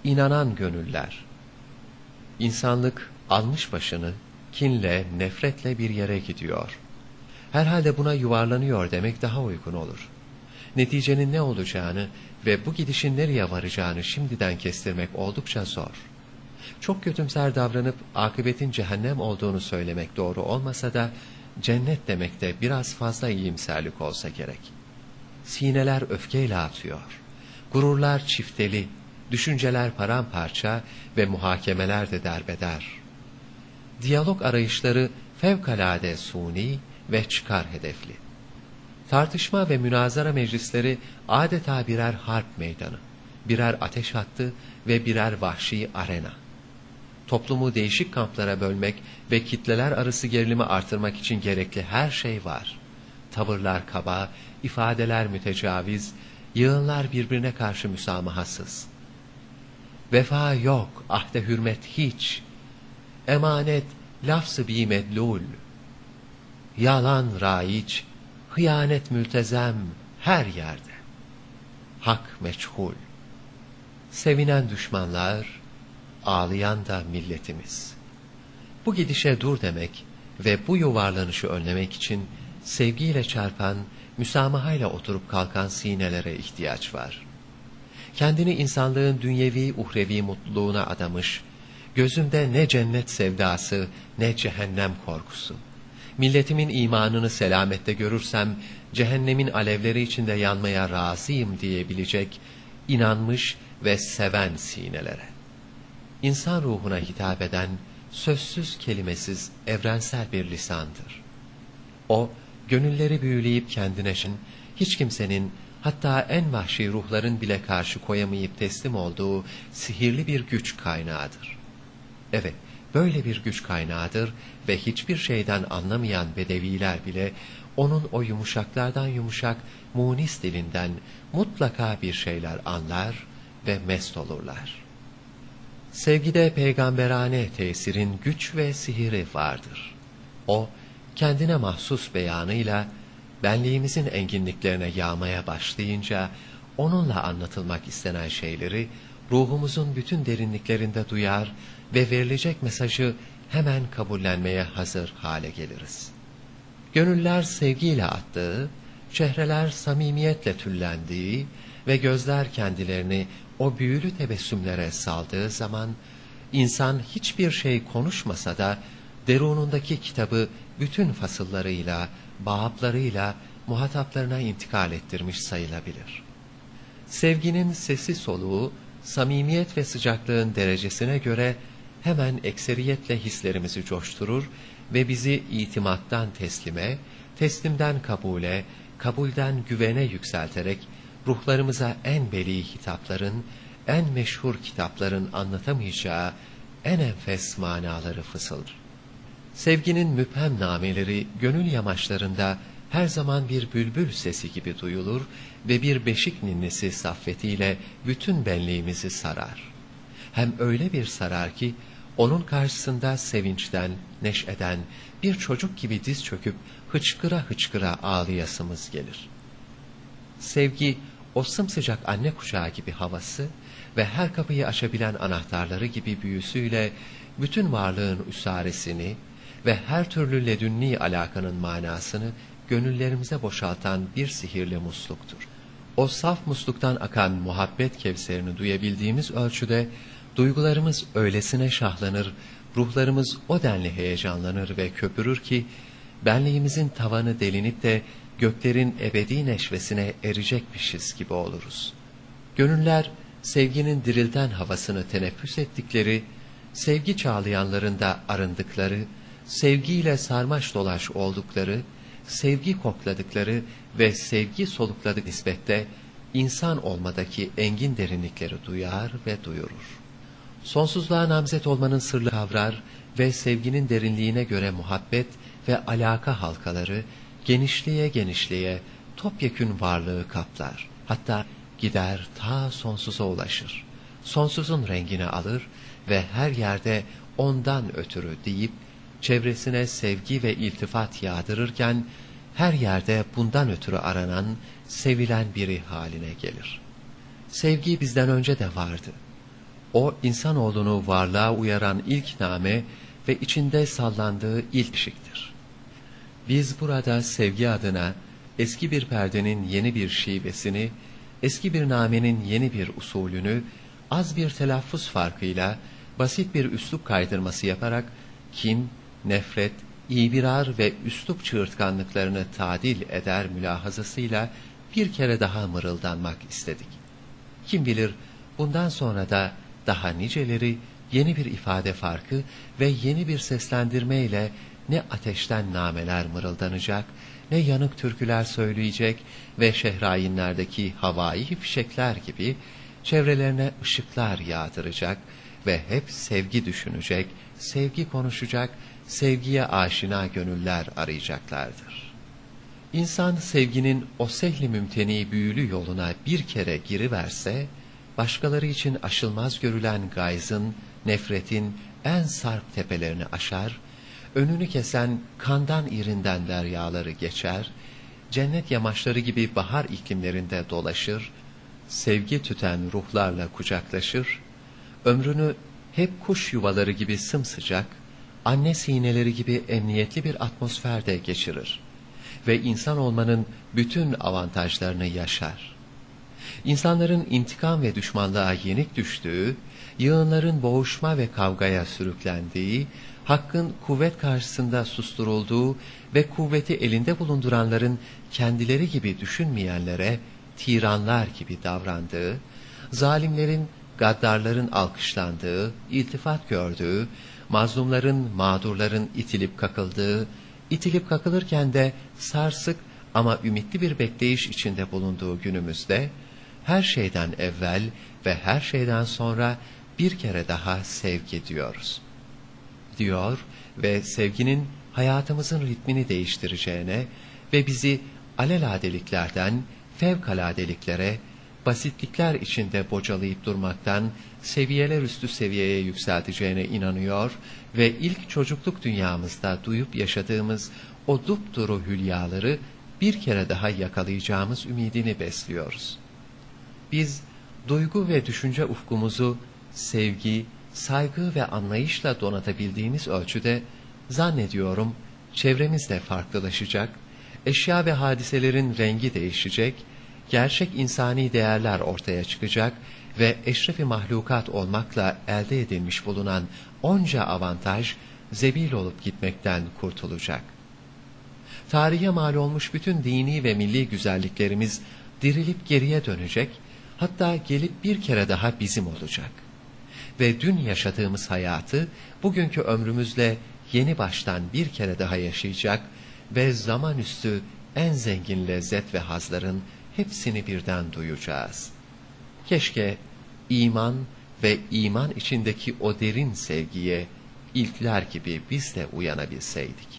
İnanan gönüller. İnsanlık almış başını kinle, nefretle bir yere gidiyor. Herhalde buna yuvarlanıyor demek daha uygun olur. Neticenin ne olacağını ve bu gidişin nereye varacağını şimdiden kestirmek oldukça zor. Çok kötümser davranıp akıbetin cehennem olduğunu söylemek doğru olmasa da cennet demekte biraz fazla iyimserlik olsa gerek. Sineler öfkeyle atıyor. Gururlar çifteli, düşünceler paramparça ve muhakemeler de derbeder. Diyalog arayışları fevkalade suni ve çıkar hedefli. Tartışma ve münazara meclisleri adeta birer harp meydanı, birer ateş hattı ve birer vahşi arena. Toplumu değişik kamplara bölmek ve kitleler arası gerilimi artırmak için gerekli her şey var. Tavırlar kaba, ifadeler mütecaviz, yığınlar birbirine karşı müsamahasız. Vefa yok, ahde hürmet hiç. Emanet, lafz-ı bimedlul. Yalan raiç, hıyanet mültezem her yerde. Hak meçhul. Sevinen düşmanlar, ağlayan da milletimiz. Bu gidişe dur demek ve bu yuvarlanışı önlemek için sevgiyle çarpan, müsamahayla oturup kalkan sinelere ihtiyaç var. Kendini insanlığın dünyevi uhrevi mutluluğuna adamış, gözümde ne cennet sevdası ne cehennem korkusu. Milletimin imanını selamette görürsem, cehennemin alevleri içinde yanmaya razıyım diyebilecek, inanmış ve seven sinelere. İnsan ruhuna hitap eden, sözsüz kelimesiz, evrensel bir lisandır. O, gönülleri büyüleyip kendine hiç kimsenin, hatta en vahşi ruhların bile karşı koyamayıp teslim olduğu sihirli bir güç kaynağıdır. Evet, böyle bir güç kaynağıdır ve hiçbir şeyden anlamayan bedeviler bile onun o yumuşaklardan yumuşak munis dilinden mutlaka bir şeyler anlar ve mest olurlar. Sevgide peygamberane tesirin güç ve sihiri vardır. O, kendine mahsus beyanıyla benliğimizin enginliklerine yağmaya başlayınca, onunla anlatılmak istenen şeyleri ruhumuzun bütün derinliklerinde duyar ve verilecek mesajı hemen kabullenmeye hazır hale geliriz. Gönüller sevgiyle attığı, çehreler samimiyetle tüllendiği ve gözler kendilerini o büyülü tebessümlere saldığı zaman, insan hiçbir şey konuşmasa da derunundaki kitabı bütün fasıllarıyla, bağıplarıyla muhataplarına intikal ettirmiş sayılabilir. Sevginin sesi soluğu, samimiyet ve sıcaklığın derecesine göre hemen ekseriyetle hislerimizi coşturur ve bizi itimattan teslime, teslimden kabule, kabulden güvene yükselterek ruhlarımıza en beli hitapların, en meşhur kitapların anlatamayacağı en enfes manaları fısıldır. Sevginin müphem nameleri gönül yamaçlarında her zaman bir bülbül sesi gibi duyulur ve bir beşik ninnisi saffetiyle bütün benliğimizi sarar. Hem öyle bir sarar ki, onun karşısında sevinçten, neşeden, bir çocuk gibi diz çöküp hıçkıra hıçkıra ağlayasımız gelir. Sevgi, o sımsıcak anne kucağı gibi havası ve her kapıyı açabilen anahtarları gibi büyüsüyle bütün varlığın üsaresini ve her türlü ledünni alakanın manasını gönüllerimize boşaltan bir sihirli musluktur. O saf musluktan akan muhabbet kevserini duyabildiğimiz ölçüde duygularımız öylesine şahlanır, ruhlarımız o denli heyecanlanır ve köpürür ki benliğimizin tavanı delinip de göklerin ebedi neşvesine erecekmişiz gibi oluruz. Gönüller sevginin dirilten havasını teneffüs ettikleri, sevgi çağlayanlarında arındıkları, sevgiyle sarmaş dolaş oldukları, sevgi kokladıkları ve sevgi solukladık nispette insan olmadaki engin derinlikleri duyar ve duyurur. Sonsuzluğa namzet olmanın sırrı kavrar ve sevginin derinliğine göre muhabbet ve alaka halkaları genişliğe genişliğe topyekün varlığı kaplar. Hatta gider ta sonsuza ulaşır. Sonsuzun rengini alır ve her yerde ondan ötürü deyip çevresine sevgi ve iltifat yağdırırken her yerde bundan ötürü aranan, sevilen biri haline gelir. Sevgi bizden önce de vardı. O, insanoğlunu varlığa uyaran ilk name ve içinde sallandığı ilk ışıktır. Biz burada sevgi adına eski bir perdenin yeni bir şivesini, eski bir namenin yeni bir usulünü, az bir telaffuz farkıyla, basit bir üslup kaydırması yaparak, kin, nefret, ibirar ve üslup çığırtkanlıklarını tadil eder mülahazasıyla bir kere daha mırıldanmak istedik. Kim bilir bundan sonra da daha niceleri yeni bir ifade farkı ve yeni bir seslendirme ile ne ateşten nameler mırıldanacak, ne yanık türküler söyleyecek ve şehrayinlerdeki havai fişekler gibi çevrelerine ışıklar yağdıracak ve hep sevgi düşünecek, sevgi konuşacak, sevgiye aşina gönüller arayacaklardır. İnsan sevginin o sehli mümteni büyülü yoluna bir kere giriverse, başkaları için aşılmaz görülen gayzın, nefretin en sarp tepelerini aşar, önünü kesen kandan irinden deryaları geçer, cennet yamaçları gibi bahar iklimlerinde dolaşır, sevgi tüten ruhlarla kucaklaşır, ömrünü hep kuş yuvaları gibi sımsıcak, anne sineleri gibi emniyetli bir atmosferde geçirir ve insan olmanın bütün avantajlarını yaşar. İnsanların intikam ve düşmanlığa yenik düştüğü, yığınların boğuşma ve kavgaya sürüklendiği, hakkın kuvvet karşısında susturulduğu ve kuvveti elinde bulunduranların kendileri gibi düşünmeyenlere tiranlar gibi davrandığı, zalimlerin, gaddarların alkışlandığı, iltifat gördüğü, mazlumların, mağdurların itilip kakıldığı, itilip kakılırken de sarsık ama ümitli bir bekleyiş içinde bulunduğu günümüzde, her şeyden evvel ve her şeyden sonra bir kere daha sevgi diyoruz. Diyor ve sevginin hayatımızın ritmini değiştireceğine ve bizi aleladeliklerden fevkaladeliklere, basitlikler içinde bocalayıp durmaktan seviyeler üstü seviyeye yükselteceğine inanıyor ve ilk çocukluk dünyamızda duyup yaşadığımız o dupduru hülyaları bir kere daha yakalayacağımız ümidini besliyoruz. Biz duygu ve düşünce ufkumuzu sevgi, saygı ve anlayışla donatabildiğimiz ölçüde zannediyorum çevremiz de farklılaşacak, eşya ve hadiselerin rengi değişecek, gerçek insani değerler ortaya çıkacak ve eşref-i mahlukat olmakla elde edilmiş bulunan onca avantaj zebil olup gitmekten kurtulacak. Tarihe mal olmuş bütün dini ve milli güzelliklerimiz dirilip geriye dönecek, hatta gelip bir kere daha bizim olacak. Ve dün yaşadığımız hayatı bugünkü ömrümüzle yeni baştan bir kere daha yaşayacak ve zamanüstü en zengin lezzet ve hazların hepsini birden duyacağız. Keşke iman ve iman içindeki o derin sevgiye ilkler gibi biz de uyanabilseydik.